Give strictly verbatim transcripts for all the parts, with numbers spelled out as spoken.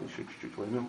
еще чуть-чуть возьмем.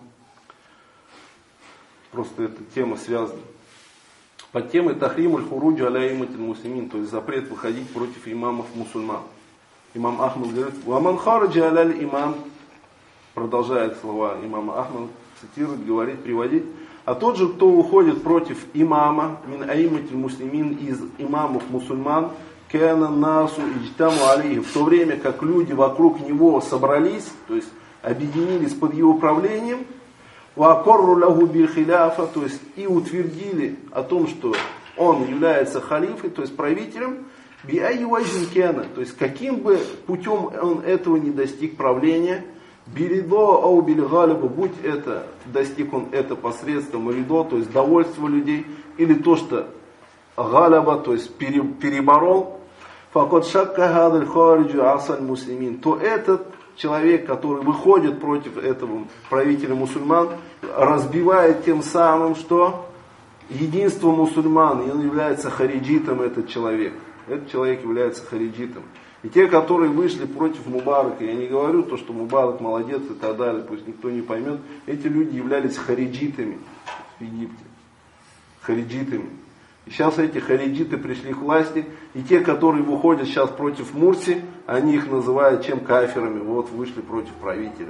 Просто эта тема связана. Под темой тахримуль хуруджи аля иматиль муслимин, то есть запрет выходить против имамов мусульман. Имам Ахмад говорит, ваман хараджа аляль имам, продолжает слова имама Ахмада, цитирует, говорит, приводит, а тот же, кто уходит против имама, мин аиматиль муслимин, из имамов мусульман, кэна насу иджтаму алейхи, в то время как люди вокруг него собрались, то есть объединились под его правлением, вакорру лаху биль хиляфа, то есть и утвердили о том, что он является халифой, то есть правителем, би айи ваджин кэна, то есть каким бы путем он этого не достиг правления, билидо ау биль галиба, будь это, достиг он это посредством ридо, то есть довольство людей, или то, что галаба, то есть переборол, факот шакка хадаль хариджу асаль муслимин, то этот человек, который выходит против этого правителя мусульман, разбивает тем самым, что единство мусульман, и он является хариджитом, этот человек. Этот человек является хариджитом. И те, которые вышли против Мубарака, я не говорю то, что Мубарак молодец и так далее, пусть никто не поймет, эти люди являлись хариджитами в Египте. Хариджитами. И сейчас эти хариджиты пришли к власти, и те, которые выходят сейчас против Мурси, они их называют чем кафирами, вот вышли против правителя.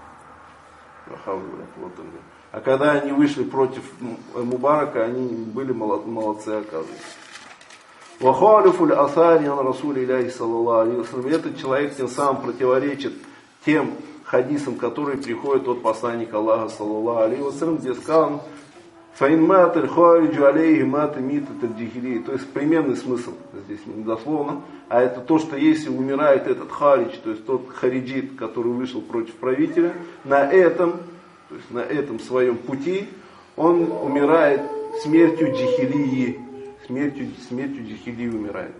А когда они вышли против Мубарака, они были молодцы, оказывается. Вахалифуль асари ан расули иляхи саллаллаху алейхи ва саллям. Этот человек тем самым противоречит тем хадисам, которые приходят от посланника Аллаха саллаллаху алейхи ва саллям, где сказано, фаин маталь хариджу алейхи мата митаталь джихили. То есть примерный смысл здесь не дословно, а это то, что если умирает этот харидж, то есть тот хариджит, который вышел против правителя, на этом, то есть на этом своем пути, он умирает смертью джихилии. Смертью, смертью джихилии умирает.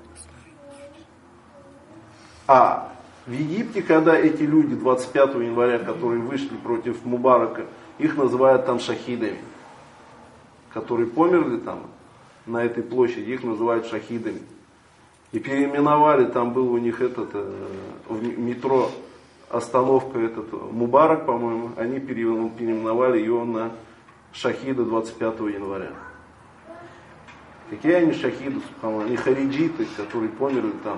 А в Египте, когда эти люди двадцать пятого января, которые вышли против Мубарака, их называют там шахидами. Которые померли там, на этой площади, их называют шахидами. И переименовали, там был у них этот, в метро остановка этот Мубарак, по-моему, они переименовали ее на шахида двадцать пятого января. Какие они шахиды, они хариджиты, которые померли там.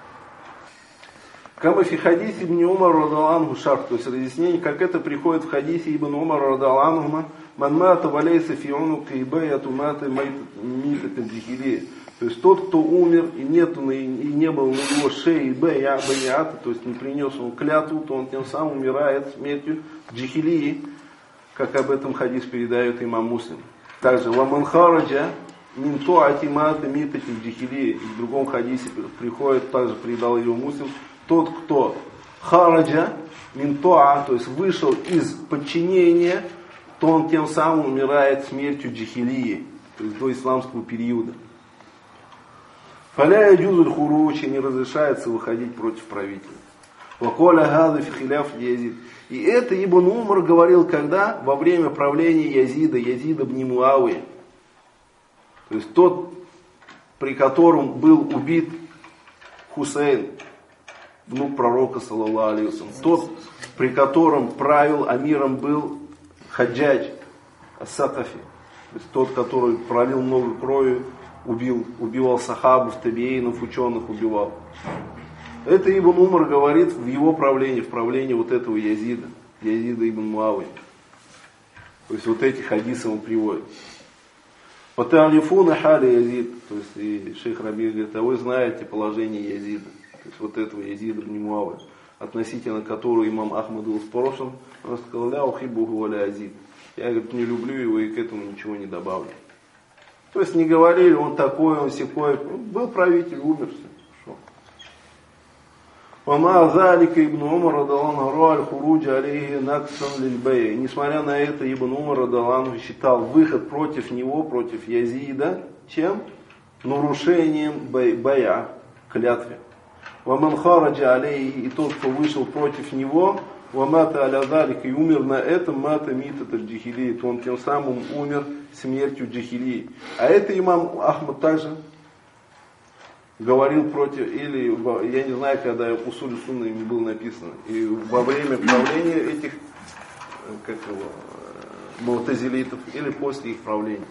Кама фи хадисе ибн Умар радаллаху шарх, то есть разъяснение, как это приходит в хадисе ибн Умар радаллаху, ман мата валяйса фи унука ибаяту мата мита пенджихилия. То есть тот, кто умер и нету и не было на его шеи баята, то есть не принес он клятву, то он тем самым умирает смертью джихилии, как об этом хадис передает имам Муслим. Также ваман хараджа минто атимата митати джихилии. В другом хадисе приходит, также передал его Муслим, тот, кто хараджа минтоа, то есть вышел из подчинения, то он тем самым умирает смертью джихилии, то есть до исламского периода. Фаля яджузуль хуруч, не разрешается выходить против правителя. Ваколя гады фи хиляф Язид. И это Ибн Умар говорил, когда? Во время правления Язида, Язида ибн Муавия. То есть тот, при котором был убит Хусейн, внук пророка, саллаллаху алейхи ва саллям. Тот, при котором правил амиром был Хаджадж ас-Сакафи. То есть тот, который пролил много крови, убил, убивал сахабов, табиинов, ученых убивал. Это Ибн Умар говорит в его правлении, в правлении вот этого Язида, Язида ибн Муавии. То есть вот эти хадисы он приводит. Паталифуна хали Язид, то есть и шейх Раби говорит, а вы знаете положение Язида, то есть вот этого Язида ибн Муавии, относительно которого имам Ахмад был спрошен, он сказал, ля ухиббуху валя Язид. Я, говорит, не люблю его и к этому ничего не добавлю. То есть не говорили, он такой, он сякой, был правитель, умер, все. Вама залика ибн Умар радаллаху аль хуруджа алейхи наксан лиль бай. Несмотря на это, Ибн Умар радаллаху считал выход против него, против Язида, чем? Нарушением бая, клятвы. Ваман хараджа алейхи, и тот, кто вышел против него, вамата аля залика, и умер на этом, мата митата джихилии, то он тем самым умер смертью джихилии. А это имам Ахмад также говорил против, или, я не знаю, когда Усуль Сунна им было написано, и во время правления этих как его, му'тазилитов, или после их правления.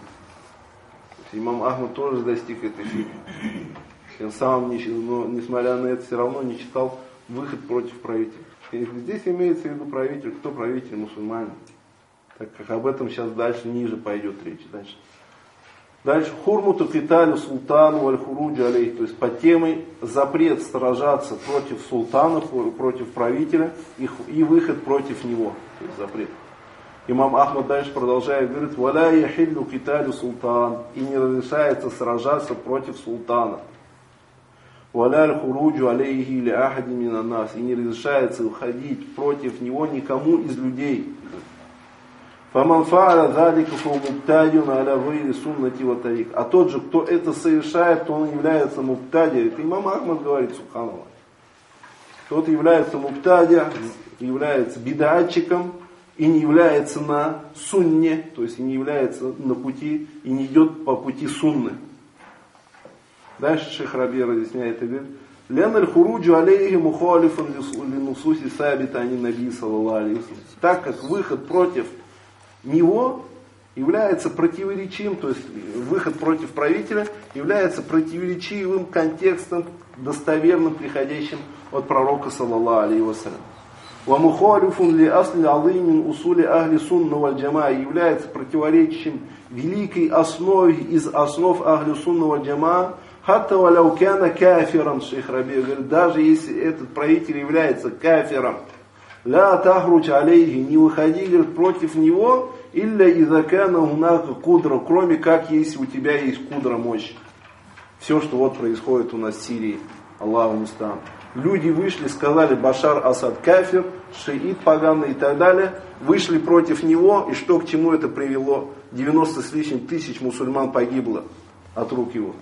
Имам Ахмад тоже достиг этой фигни. Он сам, но, несмотря на это, все равно не читал выход против правителя. И здесь имеется в виду правитель, кто правитель? Мусульмане. Так как об этом сейчас дальше, ниже пойдет речь. Дальше. Дальше. Хурмуту киталю султану валь хуруджу алейх. То есть под темой запрет сражаться против султана, против правителя и, и выход против него. То есть запрет. Имам Ахмад дальше продолжает, говорит, «Валя яхиллю киталю султан». И не разрешается сражаться против султана. «Валя аль-хуруджу алейхи или ахади мина нас». И не разрешается уходить против него никому из людей. «Фаман фа'аля залика фау муптадиун аля гайри суннати ва тарик». А тот же, кто это совершает, то он является муптади. Это имам Ахмад говорит, субханаллах. Тот является муптади, является бидатчиком, и не является на сунне, то есть и не является на пути, и не идет по пути сунны. Дальше шейх Раби разъясняет и говорит, «Лен аль-хуруджу алейхи мухалифан линусуси сабита ани наби саллаллаху алейхи ва саллям». Так как выход против него является противоречивым, то есть выход против правителя является противоречивым контекстом, достоверным, приходящим от пророка саллаллаху алейхи ва саллям. وَمُخَالِفٌ لِأَصْلِ عَظِيمٍ أُصُولِ أَهْلِ سُنَّةِ وَالْجَمَاعِ является противоречащим великой основе из основ Ахли Сунна валь Джамаа, хатта валяу кяна кафиран, шейх Раби говорит, даже если этот правитель является кафиром, ла тахруч алейхи, не выходи, говорит, против него, илля иза кана гунака кудра, кроме как если у тебя есть кудра, мощь. Все, что вот происходит у нас в Сирии, Аллаху муста'ан. Люди вышли, сказали, Башар Асад кафир, шиит поганый и так далее. Вышли против него, и что к чему это привело? девяносто с лишним тысяч мусульман погибло от рук его.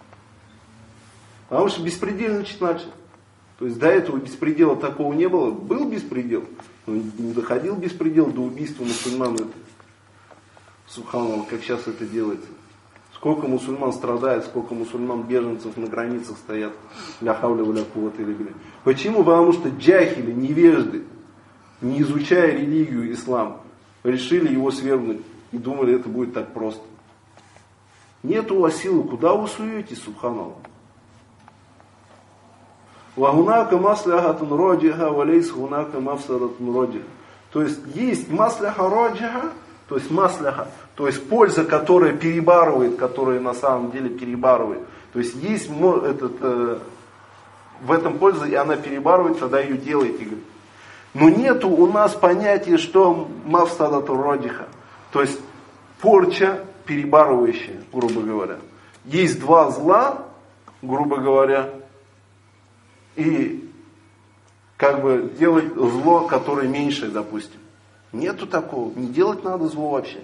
Потому что беспредельничать начали. То есть до этого беспредела такого не было. Был беспредел, но не доходил беспредел до убийства мусульман. Субханаллах, как сейчас это делается. Сколько мусульман страдает, сколько мусульман беженцев на границах стоят. Ля хавля ва ля куввата илля билля. Почему? Потому что джахили, невежды, не изучая религию ислам, решили его свергнуть и думали, это будет так просто. Нет у вас силы, куда вы суетесь, субханаллах? Ва гунака масляхатун роджиха ва лейс гунака мафсадатун роджиха. То есть есть масляха роджиха, то есть масляха, то есть польза, которая перебарывает, которая на самом деле перебарывает. То есть есть этот, э, в этом польза, и она перебарывает, тогда ее делайте. Но нету у нас понятия, что мафсадату родиха. То есть порча перебарывающая, грубо говоря. Есть два зла, грубо говоря, и как бы делать зло, которое меньшее, допустим. Нету такого. Не делать надо зло вообще.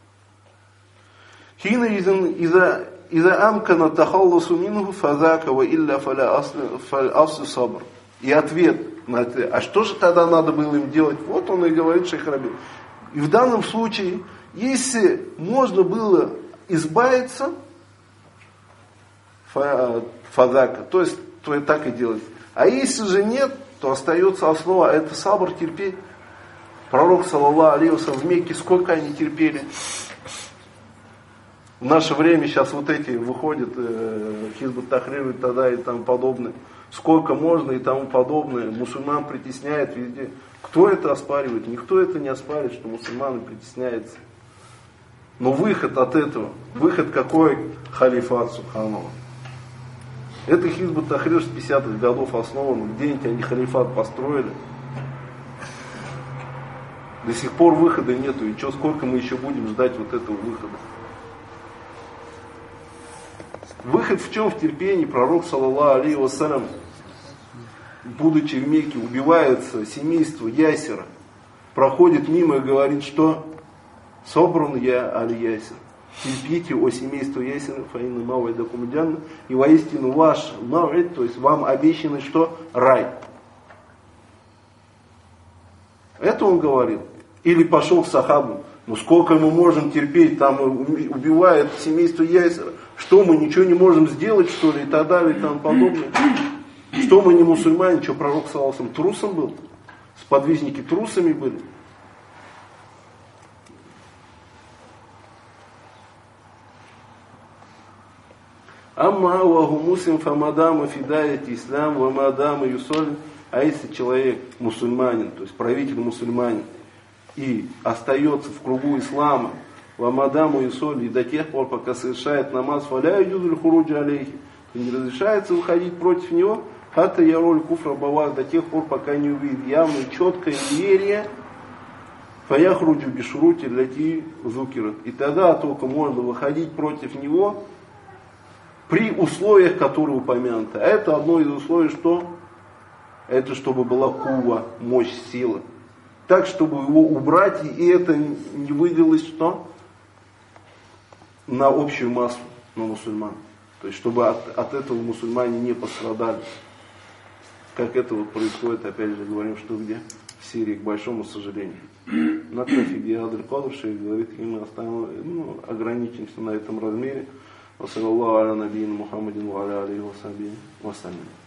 Хина из-за из-за амкана тахалласу минху фазака ва илля фаля аслу сабр. И ответ на это. А что же тогда надо было им делать? Вот он и говорит шейх Раби. И в данном случае, если можно было избавиться, фазака, то есть то и так и делать. А если же нет, то остается основа, это сабр, терпеть. Пророк, саллаллаху алейхи ва саллям, в Мекке сколько они терпели. В наше время сейчас вот эти выходят, э, Хизбут Тахрир и т.д. и тому подобное. Сколько можно и тому подобное. Мусульман притесняет везде. Кто это оспаривает? Никто это не оспаривает, что мусульманы притесняются. Но выход от этого, выход какой? Халифат, субханаллах. Это Хизбут Тахрир с пятидесятых годов основан. Где-нибудь они халифат построили. До сих пор выхода нету. И что, сколько мы еще будем ждать вот этого выхода? Выход в чем? В терпении. Пророк, саллаллаху алейхи ва саллям, будучи в Мекке, убивается семейство Ясера. Проходит мимо и говорит, что собран я аль-Ясер. Терпите, о семейство Ясера, фаинна мавайда кумдянна. И воистину ваш мавайд, то есть вам обещано что? Рай. Это он говорил. Или пошел к сахабу. Ну сколько мы можем терпеть, там убивает семейство Ясера. Что мы ничего не можем сделать, что ли, и так далее, и тому подобное. Что мы не мусульмане, что пророк саллаллаху алейхи ва саллям трусом был? Сподвижники трусами были. Амма ваху муслим фамадама фидает ислам вамадама юсоль. А если человек мусульманин, то есть правитель мусульманин, и остается в кругу ислама, вамадаму юсоль, и до тех пор, пока совершает намаз, фаля юдуль хуруджа алейхи, не разрешается выходить против него, хата яроль куфра бавах, до тех пор, пока не увидит явное, четкое неверие, фаяхруджу бишурути ляти зукират. И тогда только можно выходить против него при условиях, которые упомянуты. А это одно из условий, что? Это чтобы была кува, мощь, сила. Так, чтобы его убрать, и это не вылилось что? На общую массу, на мусульман. То есть, чтобы от, от этого мусульмане не пострадали. Как это вот происходит, опять же, говорим, что где? В Сирии, к большому сожалению. На Тафиге Адль-Кадр шейх говорит, и мы оставим, ну, ограничимся на этом размере. Ва саллаллаху аля набийина Мухаммадин ва аля алейхи ва сахбихи ва саллям.